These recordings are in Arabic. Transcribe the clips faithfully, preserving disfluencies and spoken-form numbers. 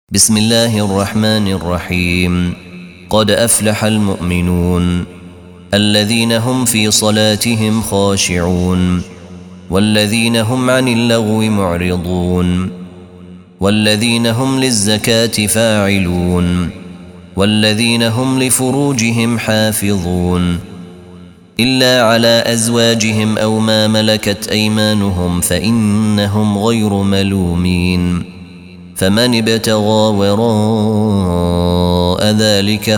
بسم الله الرحمن الرحيم. قد أفلح المؤمنون الذين هم في صلاتهم خاشعون والذين هم عن اللغو معرضون والذين هم للزكاة فاعلون والذين هم لفروجهم حافظون إلا على أزواجهم أو ما ملكت أيمانهم فإنهم غير ملومين. فمن ابتغى وراء ذلك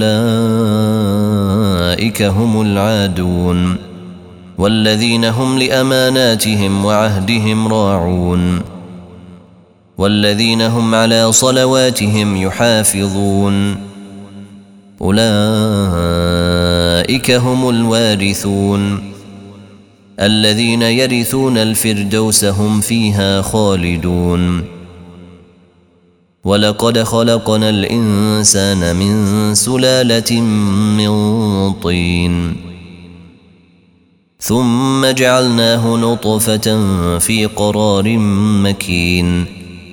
فأولئك هم العادون والذين هم لأماناتهم وعهدهم راعون والذين هم على صلواتهم يحافظون أولئك هم الوارثون الذين يرثون الفردوس هم فيها خالدون. ولقد خلقنا الإنسان من سلالة من طين ثم جعلناه نطفة في قرار مكين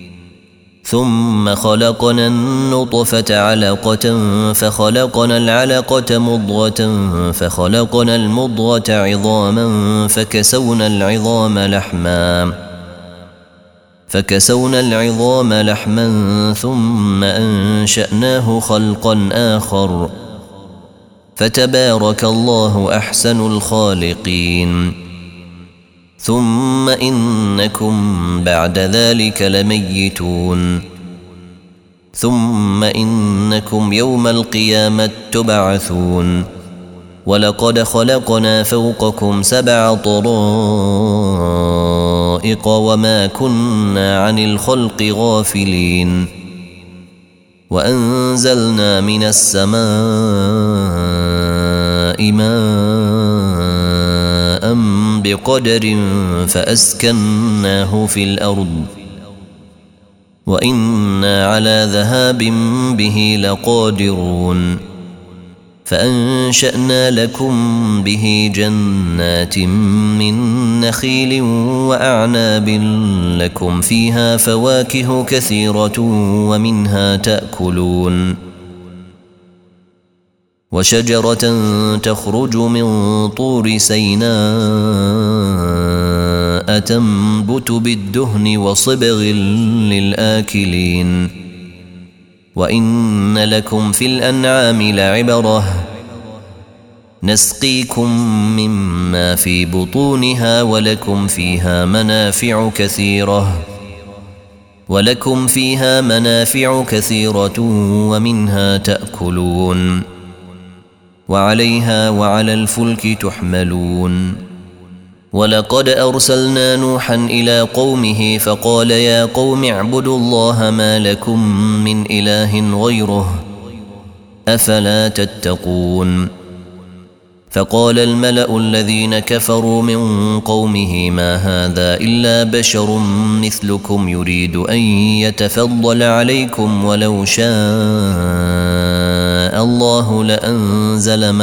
ثم خلقنا النطفة علقة فخلقنا العلقة مضغة فخلقنا المضغة عظاما فكسونا العظام لحما فكسونا العظام لحما ثم أنشأناه خلقا آخر فتبارك الله أحسن الخالقين. ثم إنكم بعد ذلك لميتون ثم إنكم يوم القيامة تبعثون. ولقد خلقنا فوقكم سبع طرائق وما كنا عن الخلق غافلين وأنزلنا من السماء ماء بقدر فأسكناه في الأرض وإنا على ذهاب به لقادرون. فأنشأنا لكم به جنات من نخيل وأعناب لكم فيها فواكه كثيرة ومنها تأكلون وشجرة تخرج من طور سيناء تنبت بالدهن وصبغ للآكلين. وإن لكم في الأنعام لعبرة نسقيكم مما في بطونها ولكم فيها منافع كثيرة ولكم فيها منافع كثيرة ومنها تأكلون وعليها وعلى الفلك تحملون. ولقد أرسلنا نوحا إلى قومه فقال يا قوم اعبدوا الله ما لكم من إله غيره أفلا تتقون. فقال الملأ الذين كفروا من قومه ما هذا إلا بشر مثلكم يريد أن يتفضل عليكم ولو شاء الله لأنزل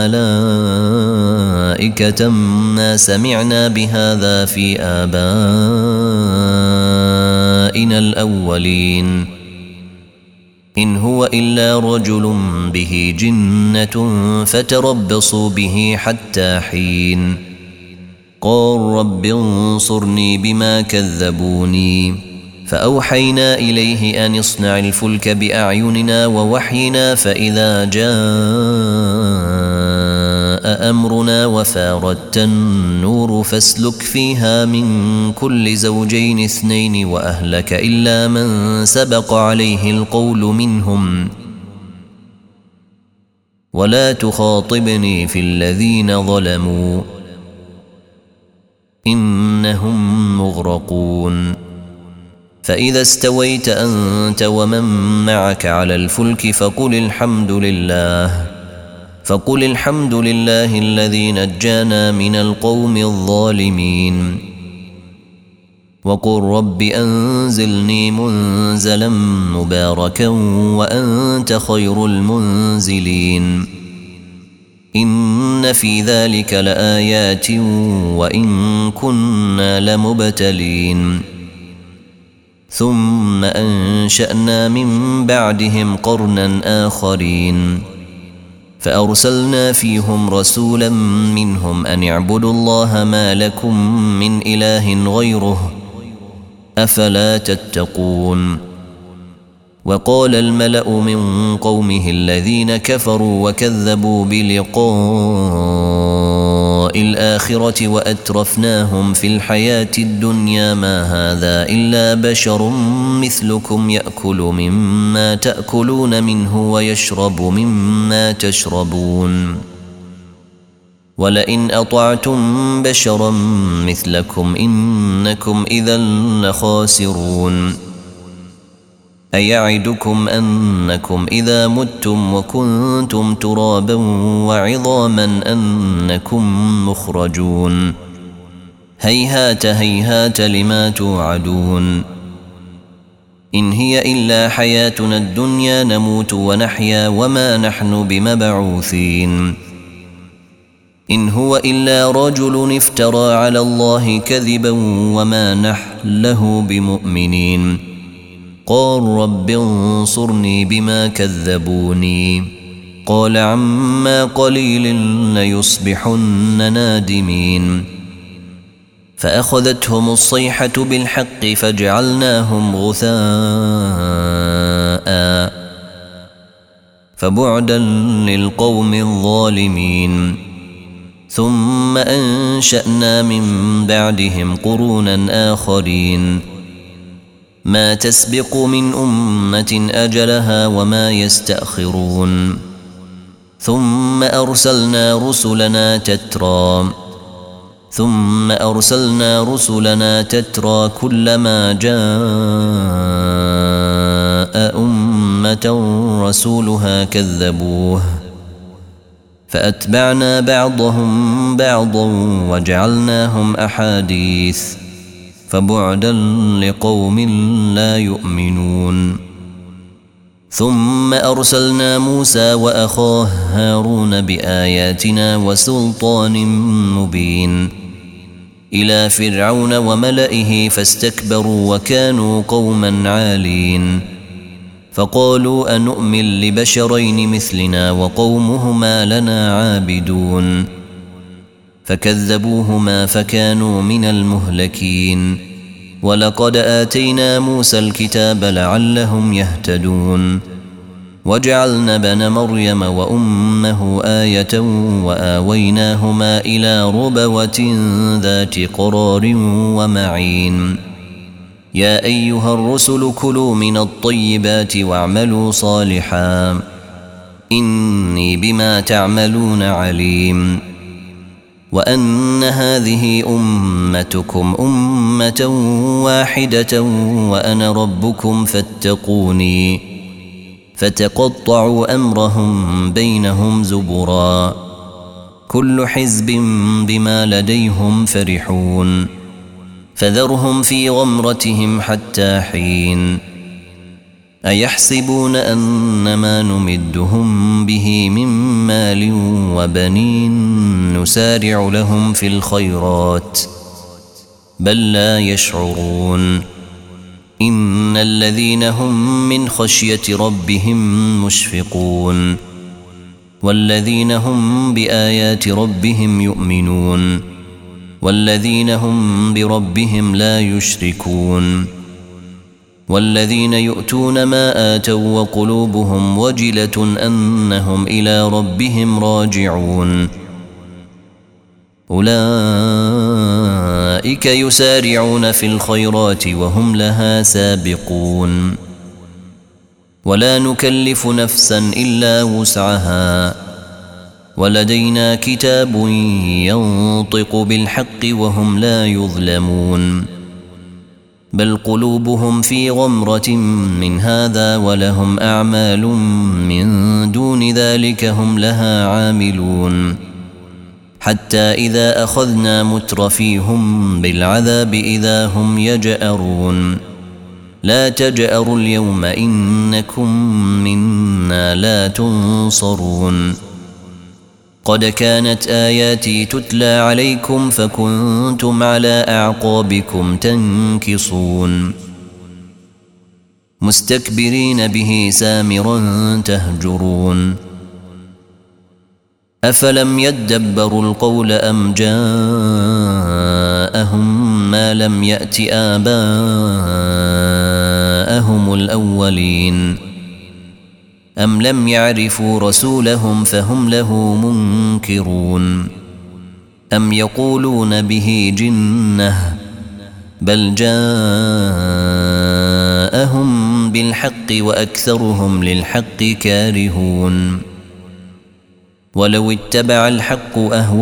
ملائكة ما سمعنا بهذا في آبائنا الأولين إن هو إلا رجل به جنة فتربصوا به حتى حين. قال رب انصرني بما كذبوني فأوحينا إليه أن اصنع الفلك بأعيننا ووحينا فإذا جاء أمرنا وفاردت النور فاسلك فيها من كل زوجين اثنين وأهلك إلا من سبق عليه القول منهم ولا تخاطبني في الذين ظلموا إنهم مغرقون. فإذا استويت أنت ومن معك على الفلك فقل الحمد لله فقل الحمد لله الذي نجانا من القوم الظالمين وقل رب أنزلني منزلا مباركا وأنت خير المنزلين. إن في ذلك لآيات وإن كنا لمبتلين ثم أنشأنا من بعدهم قرنا آخرين فأرسلنا فيهم رسولا منهم أن اعبدوا الله ما لكم من إله غيره أفلا تتقون. وقال الملأ من قومه الذين كفروا وكذبوا بلقاء الآخرة وأترفناهم في الحياة الدنيا ما هذا إلا بشر مثلكم يأكل مما تأكلون منه ويشرب مما تشربون ولئن أطعتم بشرا مثلكم إنكم إذا لخاسرون. أيعدكم أنكم إذا متم وكنتم ترابا وعظاما أنكم مخرجون هيهات هيهات لما توعدون. إن هي إلا حياتنا الدنيا نموت ونحيا وما نحن بمبعوثين. إن هو إلا رجل افترى على الله كذبا وما نحن له بمؤمنين. قال رب انصرني بما كذبوني قال عما قليل ليصبحن نادمين. فأخذتهم الصيحة بالحق فجعلناهم غثاء فبعدا للقوم الظالمين. ثم أنشأنا من بعدهم قرونا آخرين ما تسبق من أمة أجلها وما يستأخرون. ثم أرسلنا رسلنا تترى ثم أرسلنا رسلنا تترى كلما جاء أمة رسولها كذبوه فأتبعنا بعضهم بعضا وجعلناهم أحاديث فبعدا لقوم لا يؤمنون. ثم أرسلنا موسى وأخاه هارون بآياتنا وسلطان مبين إلى فرعون وملئه فاستكبروا وكانوا قوما عالين. فقالوا أنؤمن لبشرين مثلنا وقومهما لنا عابدون فكذبوهما فكانوا من المهلكين. ولقد آتينا موسى الكتاب لعلهم يهتدون وجعلنا ابن مريم وأمه آية وآويناهما إلى ربوة ذات قرار ومعين. يا أيها الرسل كلوا من الطيبات واعملوا صالحا إني بما تعملون عليم. وأن هذه أمتكم أمة واحدة وأنا ربكم فاتقوني. فتقطعوا أمرهم بينهم زبرا كل حزب بما لديهم فرحون. فذرهم في غمرتهم حتى حين. أيحسبون أنما نمدهم به من مال وبنين نسارع لهم في الخيرات بل لا يشعرون. إن الذين هم من خشية ربهم مشفقون والذين هم بآيات ربهم يؤمنون والذين هم بربهم لا يشركون والذين يؤتون ما آتوا وقلوبهم وجلة أنهم إلى ربهم راجعون أولئك يسارعون في الخيرات وهم لها سابقون. ولا نكلف نفسا إلا وسعها ولدينا كتاب ينطق بالحق وهم لا يظلمون. بل قلوبهم في غمرة من هذا ولهم أعمال من دون ذلك هم لها عاملون. حتى إذا أخذنا مترفيهم بالعذاب إذا هم يجأرون. لا تجأروا اليوم إنكم منا لا تنصرون. قد كانت آياتي تتلى عليكم فكنتم على أعقابكم تنكصون. مستكبرين به سامرا تهجرون أفلم يدبروا القول أم جاءهم ما لم يأت آباءهم الأولين أم لم يعرفوا رسولهم فهم له منكرون أم يقولون به جنة بل جاءهم بالحق وأكثرهم للحق كارهون ولو اتبع الحق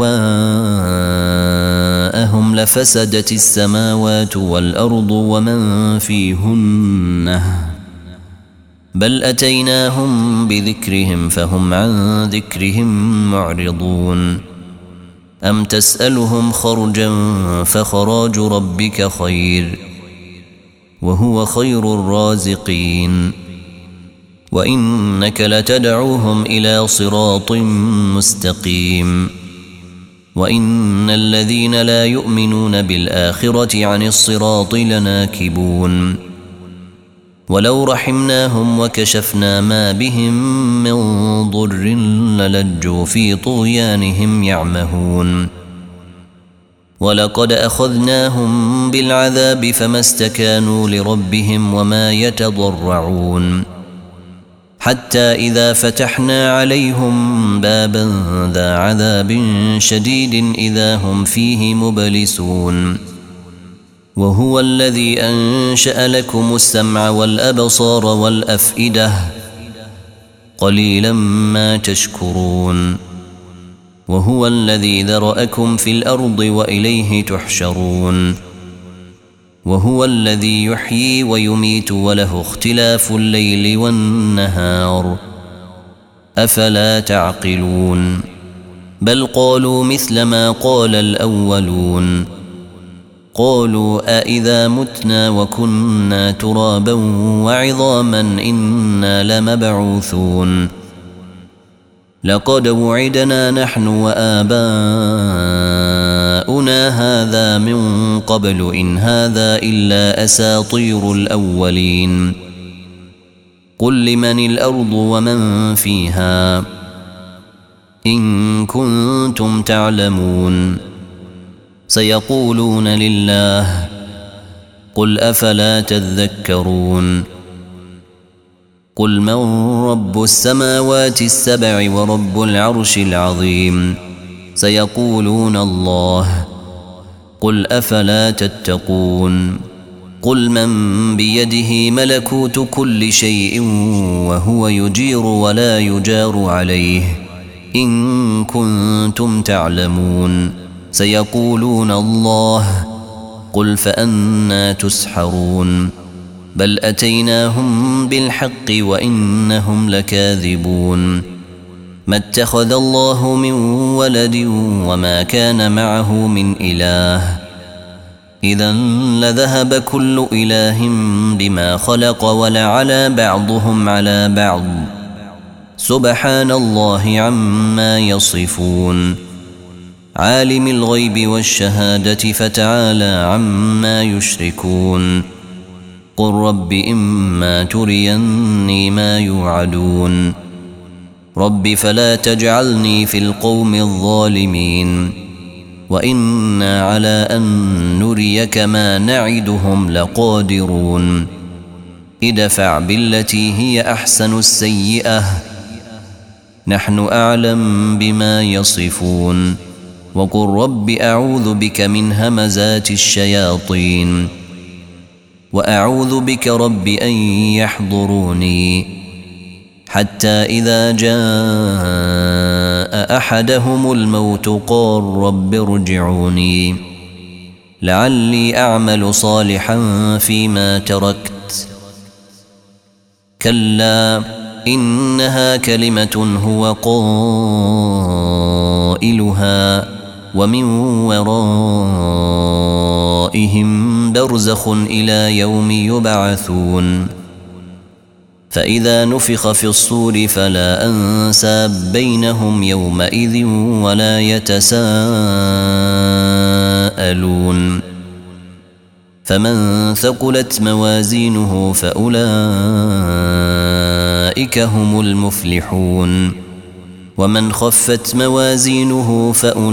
أهواءهم لفسدت السماوات والأرض ومن فيهن بل أتيناهم بذكرهم فهم عن ذكرهم معرضون أم تسألهم خرجا فخراج ربك خير وهو خير الرازقين وإنك لتدعوهم إلى صراط مستقيم وإن الذين لا يؤمنون بالآخرة عن الصراط لناكبون ولو رحمناهم وكشفنا ما بهم من ضر للجوا في طغيانهم يعمهون ولقد أخذناهم بالعذاب فما استكانوا لربهم وما يتضرعون حتى إذا فتحنا عليهم بابا ذا عذاب شديد إذا هم فيه مبلسون وهو الذي أنشأ لكم السمع والأبصار والأفئدة قليلا ما تشكرون وهو الذي ذرأكم في الأرض وإليه تحشرون وهو الذي يحيي ويميت وله اختلاف الليل والنهار أفلا تعقلون بل قالوا مثل ما قال الأولون قالوا أإذا متنا وكنا ترابا وعظاما إنا لمبعوثون لقد وعدنا نحن وآباؤنا هذا من قبل إن هذا إلا أساطير الأولين قل لمن الأرض ومن فيها إن كنتم تعلمون سيقولون لله قل أفلا تذكرون قل من رب السماوات السبع ورب العرش العظيم سيقولون الله قل أفلا تتقون قل من بيده ملكوت كل شيء وهو يجير ولا يجار عليه إن كنتم تعلمون سيقولون الله قل فأنى تسحرون بل أتيناهم بالحق وإنهم لكاذبون ما اتخذ الله من ولد وما كان معه من إله إذا لذهب كل إله بما خلق ولعلى بعضهم على بعض سبحان الله عما يصفون عالم الغيب والشهادة فتعالى عما يشركون قل رب إما تريني ما يوعدون رب فلا تجعلني في القوم الظالمين وإنا على أن نريك ما نعدهم لقادرون ادفع بالتي هي أحسن السيئة نحن أعلم بما يصفون وقل رب أعوذ بك من همزات الشياطين وأعوذ بك رب أن يحضروني حتى إذا جاء أحدهم الموت قال رب ارجعوني لعلي أعمل صالحا فيما تركت كلا إنها كلمة هو قائلها ومن ورائهم برزخ إلى يوم يبعثون فإذا نفخ في الصور فلا أنساب بينهم يومئذ ولا يتساءلون فمن ثقلت موازينه فأولئك هم المفلحون ومن خفت موازينه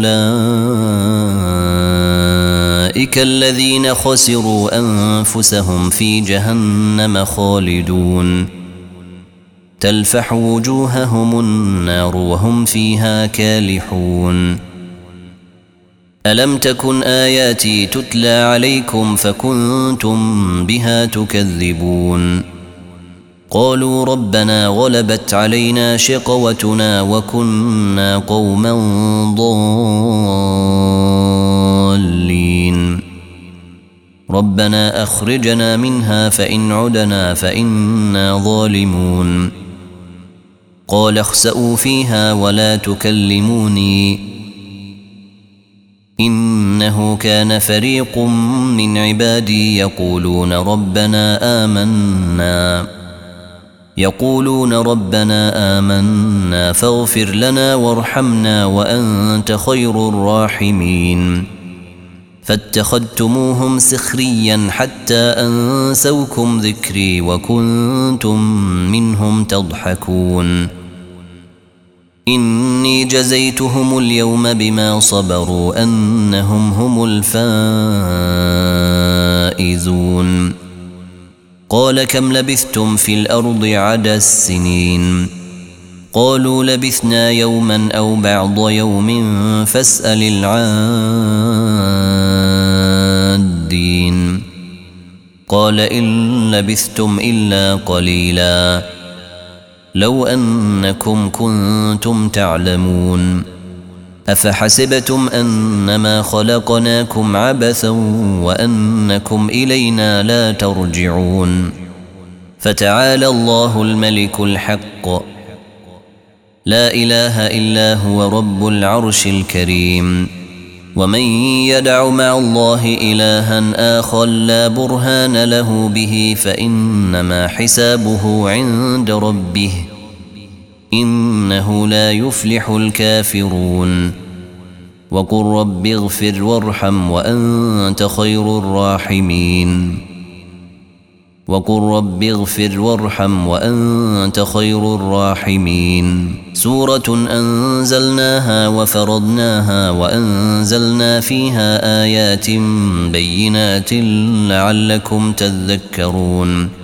فأولئك الذين خسروا أنفسهم في جهنم خالدون تلفح وجوههم النار وهم فيها كالحون ألم تكن آياتي تتلى عليكم فكنتم بها تكذبون قالوا ربنا غلبت علينا شقوتنا وكنا قوما ضالين ربنا أخرجنا منها فإن عدنا فإنا ظالمون قال اخسئوا فيها ولا تكلموني إنه كان فريق من عبادي يقولون ربنا آمنا يقولون ربنا آمنا فاغفر لنا وارحمنا وأنت خير الراحمين فاتخذتموهم سخريا حتى أنسوكم ذكري وكنتم منهم تضحكون إني جزيتهم اليوم بما صبروا أنهم هم الفائزون قال كم لبثتم في الأرض عدد السنين قالوا لبثنا يوما أو بعض يوم فاسأل العادين قال إن لبثتم إلا قليلا لو أنكم كنتم تعلمون أفحسبتم أنما خلقناكم عبثا وأنكم إلينا لا ترجعون فتعالى الله الملك الحق لا إله إلا هو رب العرش الكريم ومن يدع مع الله إلها آخر لا برهان له به فإنما حسابه عند ربه إنه لا يفلح الكافرون وقل رب اغفر وارحم وأنت خير الراحمين وقل رب اغفر وارحم وأنت خير الراحمين سورة أنزلناها وفرضناها وأنزلنا فيها آيات بينات لعلكم تذكرون